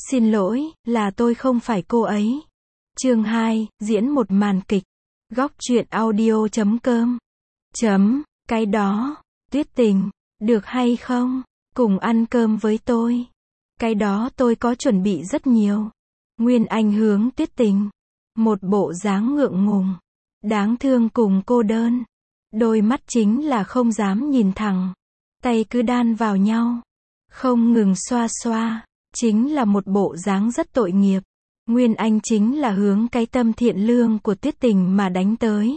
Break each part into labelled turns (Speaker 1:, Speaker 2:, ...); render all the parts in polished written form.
Speaker 1: Xin lỗi, là tôi không phải cô ấy. Chương 2, diễn một màn kịch. Góc truyện audio.com. Cái đó, Tuyết Tình, được hay không? Cùng ăn cơm với tôi. Cái đó tôi có chuẩn bị rất nhiều. Nguyên Anh hướng Tuyết Tình. Một bộ dáng ngượng ngùng, đáng thương cùng cô đơn. Đôi mắt chính là không dám nhìn thẳng. Tay cứ đan vào nhau. Không ngừng xoa xoa. Chính là một bộ dáng rất tội nghiệp. Nguyên Anh chính là hướng cái tâm thiện lương của Tuyết Tình mà đánh tới.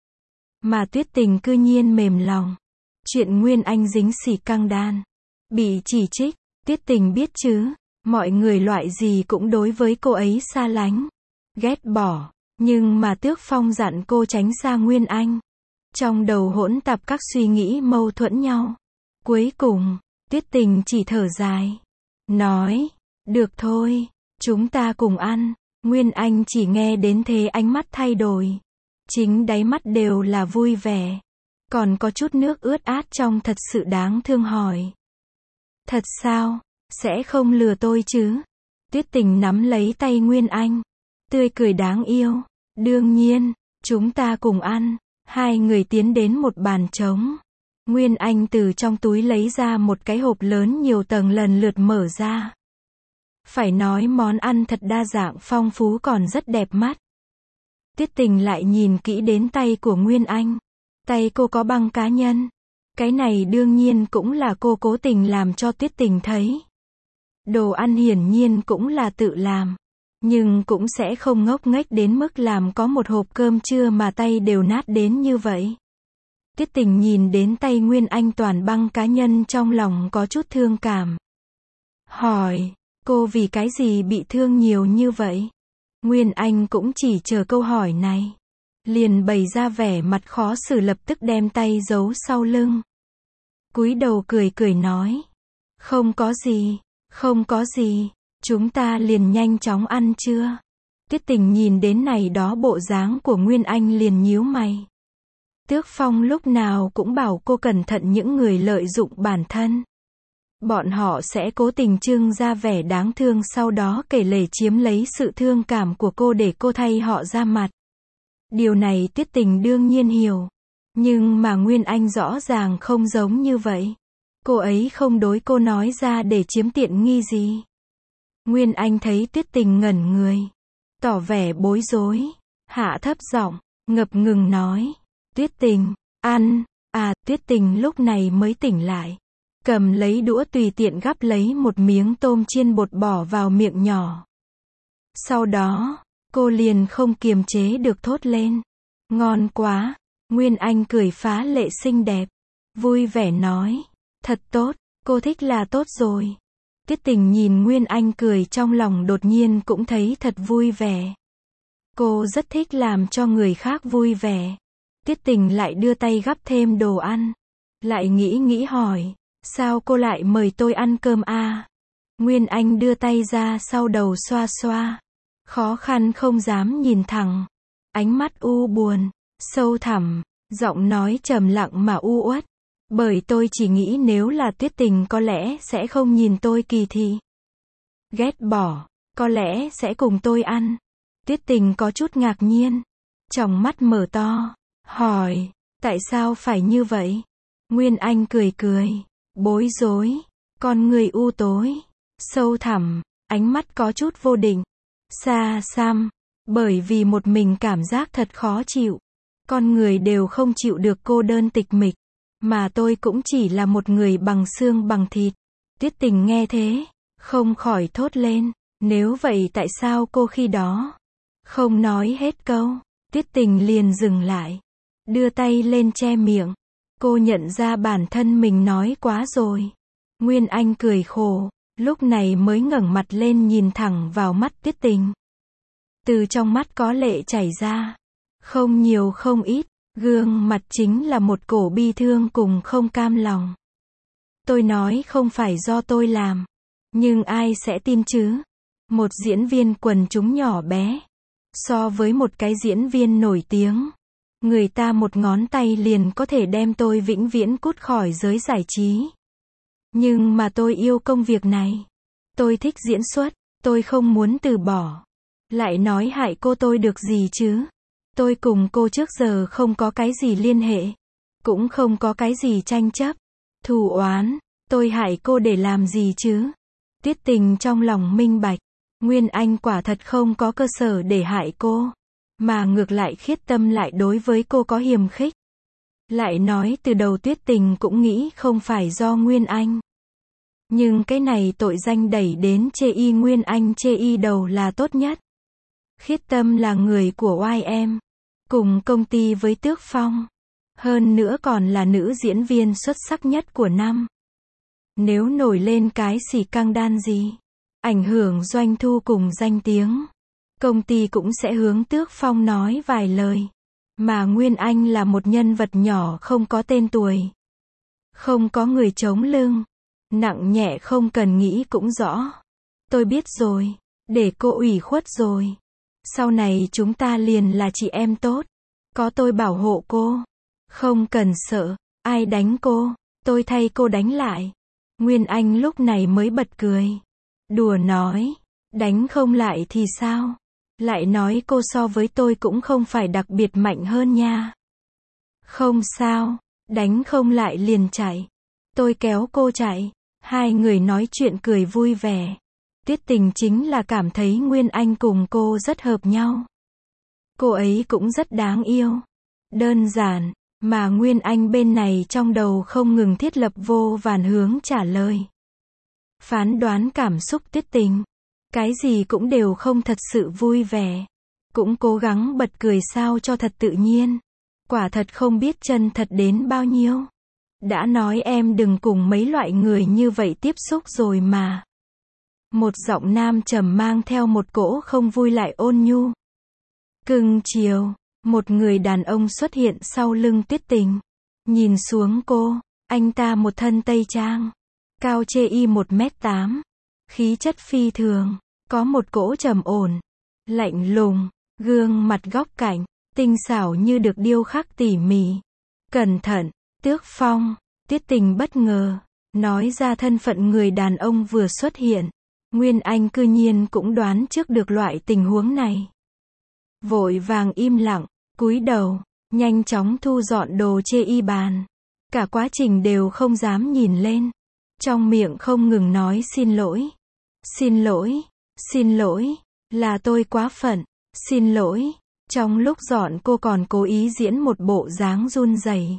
Speaker 1: Mà Tuyết Tình cư nhiên mềm lòng. Chuyện Nguyên Anh dính xì căng đan. Bị chỉ trích, Tuyết Tình biết chứ. Mọi người loại gì cũng đối với cô ấy xa lánh. Ghét bỏ. Nhưng mà Tước Phong dặn cô tránh xa Nguyên Anh. Trong đầu hỗn tạp các suy nghĩ mâu thuẫn nhau. Cuối cùng, Tuyết Tình chỉ thở dài. Nói, được thôi, chúng ta cùng ăn. Nguyên Anh chỉ nghe đến thế ánh mắt thay đổi. Chính đáy mắt đều là vui vẻ. Còn có chút nước ướt át trong thật sự đáng thương hỏi. Thật sao? Sẽ không lừa tôi chứ? Tuyết Tình nắm lấy tay Nguyên Anh. Tươi cười đáng yêu. Đương nhiên, chúng ta cùng ăn. Hai người tiến đến một bàn trống. Nguyên Anh từ trong túi lấy ra một cái hộp lớn nhiều tầng lần lượt mở ra. Phải nói món ăn thật đa dạng phong phú còn rất đẹp mắt. Tuyết Tình lại nhìn kỹ đến tay của Nguyên Anh. Tay cô có băng cá nhân. Cái này đương nhiên cũng là cô cố tình làm cho Tuyết Tình thấy. Đồ ăn hiển nhiên cũng là tự làm. Nhưng cũng sẽ không ngốc nghếch đến mức làm có một hộp cơm trưa mà tay đều nát đến như vậy. Tuyết Tình nhìn đến tay Nguyên Anh toàn băng cá nhân trong lòng có chút thương cảm. Hỏi, cô vì cái gì bị thương nhiều như vậy? Nguyên Anh cũng chỉ chờ câu hỏi này. Liền bày ra vẻ mặt khó xử lập tức đem tay giấu sau lưng. Cúi đầu cười cười nói. Không có gì, không có gì, chúng ta liền nhanh chóng ăn chưa? Tuyết Tình nhìn đến này đó bộ dáng của Nguyên Anh liền nhíu mày. Tước Phong lúc nào cũng bảo cô cẩn thận những người lợi dụng bản thân. Bọn họ sẽ cố tình trưng ra vẻ đáng thương sau đó kể lể chiếm lấy sự thương cảm của cô để cô thay họ ra mặt. Điều này Tuyết Tình đương nhiên hiểu. Nhưng mà Nguyên Anh rõ ràng không giống như vậy. Cô ấy không đối cô nói ra để chiếm tiện nghi gì. Nguyên Anh thấy Tuyết Tình ngẩn người. Tỏ vẻ bối rối. Hạ thấp giọng, ngập ngừng nói. Tuyết Tình, ăn. Tuyết Tình lúc này mới tỉnh lại. Cầm lấy đũa tùy tiện gắp lấy một miếng tôm chiên bột bỏ vào miệng nhỏ. Sau đó, cô liền không kiềm chế được thốt lên. Ngon quá. Nguyên Anh cười phá lệ xinh đẹp. Vui vẻ nói. Thật tốt, cô thích là tốt rồi. Tuyết Tình nhìn Nguyên Anh cười trong lòng đột nhiên cũng thấy thật vui vẻ. Cô rất thích làm cho người khác vui vẻ. Tuyết Tình lại đưa tay gắp thêm đồ ăn. Lại nghĩ hỏi. Sao cô lại mời tôi ăn cơm à? Nguyên Anh đưa tay ra sau đầu xoa xoa. Khó khăn không dám nhìn thẳng. Ánh mắt u buồn, sâu thẳm, giọng nói trầm lặng mà u uất. Bởi tôi chỉ nghĩ nếu là Tuyết Tình có lẽ sẽ không nhìn tôi kỳ thị. Ghét bỏ, có lẽ sẽ cùng tôi ăn. Tuyết Tình có chút ngạc nhiên. Tròng mắt mở to, hỏi, tại sao phải như vậy? Nguyên Anh cười cười, bối rối, con người u tối, sâu thẳm, ánh mắt có chút vô định, xa xăm, bởi vì một mình cảm giác thật khó chịu. Con người đều không chịu được cô đơn tịch mịch, mà tôi cũng chỉ là một người bằng xương bằng thịt. Tuyết Tình nghe thế, không khỏi thốt lên, nếu vậy tại sao cô khi đó không nói hết câu? Tuyết Tình liền dừng lại, đưa tay lên che miệng. Cô nhận ra bản thân mình nói quá rồi. Nguyên Anh cười khổ, lúc này mới ngẩng mặt lên nhìn thẳng vào mắt Tuyết Tình. Từ trong mắt có lệ chảy ra, không nhiều không ít, gương mặt chính là một cổ bi thương cùng không cam lòng. Tôi nói không phải do tôi làm, nhưng ai sẽ tin chứ? Một diễn viên quần chúng nhỏ bé, so với một cái diễn viên nổi tiếng, người ta một ngón tay liền có thể đem tôi vĩnh viễn cút khỏi giới giải trí. Nhưng mà tôi yêu công việc này. Tôi thích diễn xuất, Tôi không muốn từ bỏ. Lại nói hại cô tôi được gì chứ? Tôi cùng cô trước giờ không có cái gì liên hệ. Cũng không có cái gì tranh chấp. Thù oán. Tôi hại cô để làm gì chứ? Tuyết Tình trong lòng minh bạch. Nguyên Anh quả thật không có cơ sở để hại cô. Mà ngược lại Khiết Tâm lại đối với cô có hiềm khích. Lại nói từ đầu Tuyết Tình cũng nghĩ không phải do Nguyên Anh. Nhưng cái này tội danh đẩy đến chê y Nguyên Anh chê y đầu là tốt nhất. Khiết Tâm là người của YM. Cùng công ty với Tước Phong. Hơn nữa còn là nữ diễn viên xuất sắc nhất của năm. Nếu nổi lên cái xì căng đan gì, ảnh hưởng doanh thu cùng danh tiếng, công ty cũng sẽ hướng Tước Phong nói vài lời. Mà Nguyên Anh là một nhân vật nhỏ không có tên tuổi. Không có người chống lưng. Nặng nhẹ không cần nghĩ cũng rõ. Tôi biết rồi. Để cô ủy khuất rồi. Sau này chúng ta liền là chị em tốt. Có tôi bảo hộ cô. Không cần sợ. Ai đánh cô, tôi thay cô đánh lại. Nguyên Anh lúc này mới bật cười. Đùa nói. Đánh không lại thì sao? Lại nói cô so với tôi cũng không phải đặc biệt mạnh hơn nha. Không sao. Đánh không lại liền chạy. Tôi kéo cô chạy. Hai người nói chuyện cười vui vẻ. Tuyết Tình chính là cảm thấy Nguyên Anh cùng cô rất hợp nhau. Cô ấy cũng rất đáng yêu. Đơn giản, mà Nguyên Anh bên này trong đầu không ngừng thiết lập vô vàn hướng trả lời. Phán đoán cảm xúc Tuyết Tình. Cái gì cũng đều không thật sự vui vẻ. Cũng cố gắng bật cười sao cho thật tự nhiên. Quả thật không biết chân thật đến bao nhiêu. Đã nói em đừng cùng mấy loại người như vậy tiếp xúc rồi mà. Một giọng nam trầm mang theo một cỗ không vui lại ôn nhu. Cưng chiều, một người đàn ông xuất hiện sau lưng Tuyết Tình. Nhìn xuống cô, anh ta một thân tây trang. Cao chê y 1m8. Khí chất phi thường, có một cỗ trầm ổn. Lạnh lùng, gương mặt góc cạnh, tinh xảo như được điêu khắc tỉ mỉ. Cẩn thận, Tước Phong. Tuyết Tình bất ngờ, nói ra thân phận người đàn ông vừa xuất hiện. Nguyên Anh cư nhiên cũng đoán trước được loại tình huống này. Vội vàng im lặng, cúi đầu, nhanh chóng thu dọn đồ chê y bàn. Cả quá trình đều không dám nhìn lên. Trong miệng không ngừng nói xin lỗi. Xin lỗi, xin lỗi, là tôi quá phận, xin lỗi. Trong lúc dọn cô còn cố ý diễn một bộ dáng run rẩy.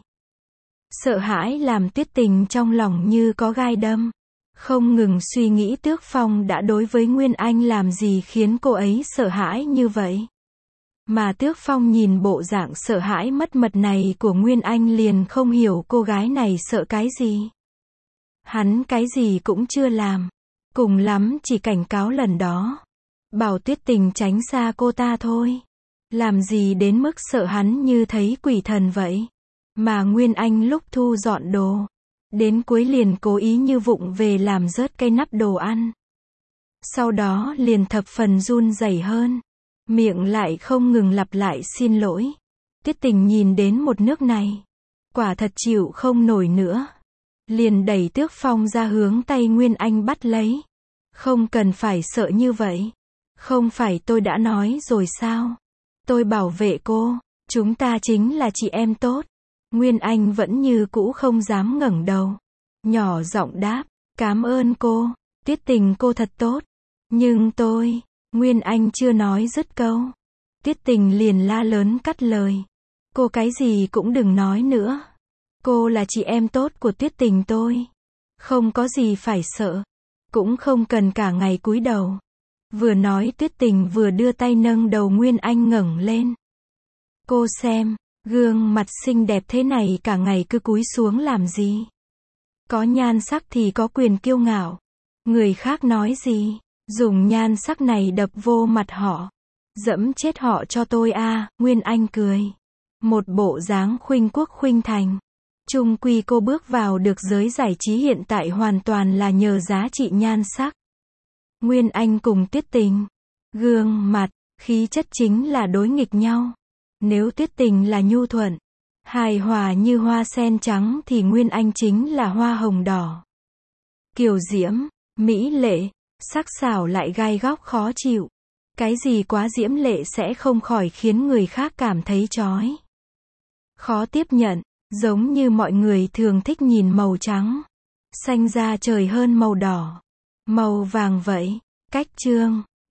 Speaker 1: Sợ hãi làm Tuyết Tình trong lòng như có gai đâm. Không ngừng suy nghĩ Tước Phong đã đối với Nguyên Anh làm gì khiến cô ấy sợ hãi như vậy. Mà Tước Phong nhìn bộ dạng sợ hãi mất mật này của Nguyên Anh liền không hiểu cô gái này sợ cái gì. Hắn cái gì cũng chưa làm. Cùng lắm chỉ cảnh cáo lần đó. Bảo Tuyết Tình tránh xa cô ta thôi. Làm gì đến mức sợ hắn như thấy quỷ thần vậy. Mà Nguyên Anh lúc thu dọn đồ. Đến cuối liền cố ý như vụng về làm rớt cái nắp đồ ăn. Sau đó liền thập phần run rẩy hơn. Miệng lại không ngừng lặp lại xin lỗi. Tuyết Tình nhìn đến một nước này. Quả thật chịu không nổi nữa. Liền đẩy Tước Phong ra hướng tay Nguyên Anh bắt lấy. Không cần phải sợ như vậy. Không phải tôi đã nói rồi sao? Tôi bảo vệ cô. Chúng ta chính là chị em tốt. Nguyên Anh vẫn như cũ không dám ngẩng đầu. Nhỏ giọng đáp. Cảm ơn cô. Tuyết Tình cô thật tốt. Nhưng tôi. Nguyên Anh chưa nói dứt câu. Tuyết Tình liền la lớn cắt lời. Cô cái gì cũng đừng nói nữa. Cô là chị em tốt của Tuyết Tình tôi. Không có gì phải sợ. Cũng không cần cả ngày cúi đầu. Vừa nói Tuyết Tình vừa đưa tay nâng đầu Nguyên Anh ngẩng lên. Cô xem, gương mặt xinh đẹp thế này cả ngày cứ cúi xuống làm gì? Có nhan sắc thì có quyền kiêu ngạo. Người khác nói gì? Dùng nhan sắc này đập vô mặt họ. Dẫm chết họ cho tôi a. Nguyên Anh cười. Một bộ dáng khuynh quốc khuynh thành. Chung quy cô bước vào được giới giải trí hiện tại hoàn toàn là nhờ giá trị nhan sắc. Nguyên Anh cùng Tuyết Tình. Gương mặt, khí chất chính là đối nghịch nhau. Nếu Tuyết Tình là nhu thuận, hài hòa như hoa sen trắng thì Nguyên Anh chính là hoa hồng đỏ. Kiều diễm, mỹ lệ, Sắc sảo lại gai góc khó chịu. Cái gì quá diễm lệ sẽ không khỏi khiến người khác cảm thấy chói. Khó tiếp nhận, giống như mọi người thường thích nhìn màu trắng, xanh da trời hơn màu đỏ, màu vàng vậy. Cách chương